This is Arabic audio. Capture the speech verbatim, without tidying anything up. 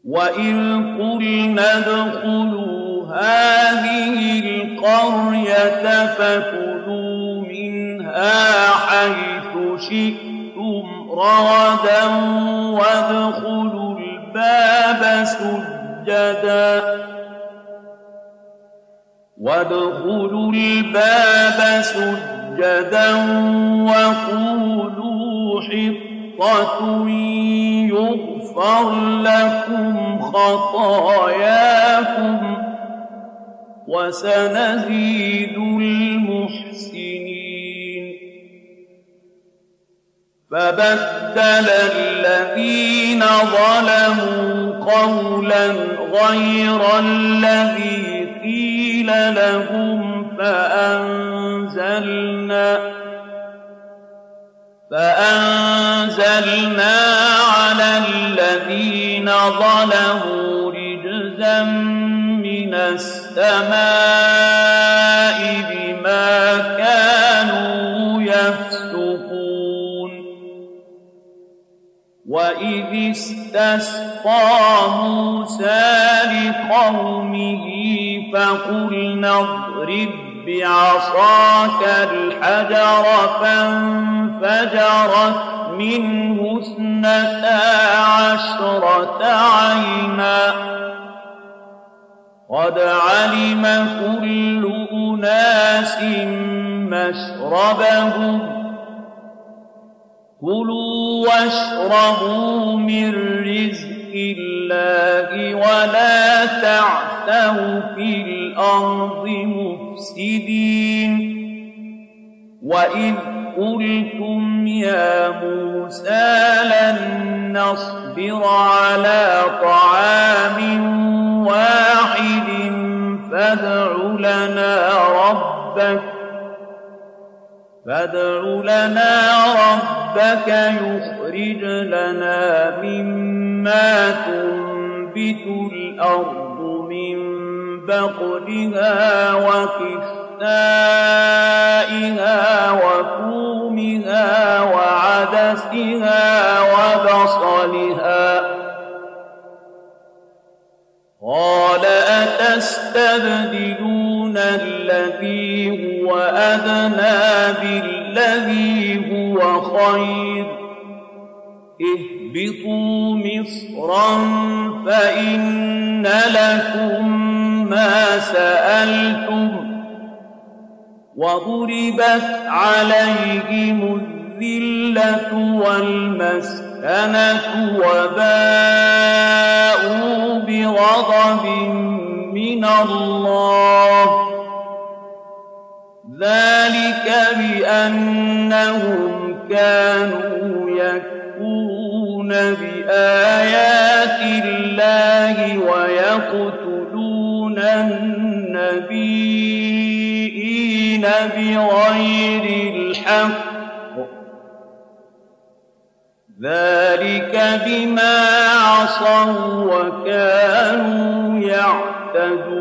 وَإِذْ قُلْنَا ادْخُلُوا هَٰذِهِ الْقَرْيَةَ فَكُلُوا مِنْهَا حَيْثُ شِئْتُمْ رَغَدًا وَادْخُلُوا الْبَابَ سُجَّدًا وَادْخُلُوا الْبَابَ سُجَّدًا وَقُولُوا حِطَّةٌ يُغْفَرْ لَكُمْ خَطَايَاكُمْ وَسَنَزِيدُ الْمُحْسِنِينَ فَبَدَّلَ الَّذِينَ ظَلَمُوا قَوْلًا غَيْرَ الَّذِي قِيلَ لَهُمْ فَأَنزَلْنَا فَأَنزَلْنَا عَلَى الَّذِينَ ظَلَمُوا رِجْزًا مِّنَ السَّمَاءِ بِمَا كَانُوا يَفْسُقُونَ وَإِذِ اسْتَسْقَىٰ مُوسَىٰ لِقَوْمِهِ فَقُلْنَا اضْرِب بِّعَصَاكَ الْحَجَرَ فَانفَجَرَتْ مِنْهُ اثْنَتَا عَشْرَةَ عَيْنًا قَدْ عَلِمَ كُلُّ أُنَاسٍ مَّشْرَبَهُمْ كُلُوا وَاشْرَبُوا مِن رِّزْقِ اللَّهِ وَلَا تَعْثَوْا فِي الْأَرْضِ مُفْسِدِينَ وَإِذْ قُلْتُمْ يَا مُوسَىٰ لَن نَّصْبِرَ عَلَىٰ طَعَامٍ وَاحِدٍ فَادْعُ لَنَا رَبَّكَ فَادْعُ لَنَا رَبَّكَ يُخْرِجْ لَنَا مِمَّا تُنبِتُ الْأَرْضُ مِن بَقْلِهَا وَقِثَّائِهَا وَفُومِهَا وَعَدَسِهَا وَبَصَلِهَا قَالَ أَتَسْتَبْدِلُونَ الَّذِي هُوَ أَدْنَىٰ بِالَّذِي هُوَ خَيْرٌ اهْبِطُوا مِصْرًا فَإِنَّ لَكُم مَّا سَأَلْتُمْ وَضُرِبَتْ عَلَيْهِمُ الذِّلَّةُ وَالْمَسْكَنَةُ وَبَاءُوا بِغَضَبٍ مِّنَ اللَّهِ ذَٰلِكَ بِأَنَّهُمْ كَانُوا يَكْفُرُونَ بِآيَاتِ اللَّهِ وَيَقْتُلُونَ النَّبِيِّينَ بِغَيْرِ الْحَقِّ ذَٰلِكَ بِمَا عَصَوا وَّكَانُوا يَعْتَدُونَ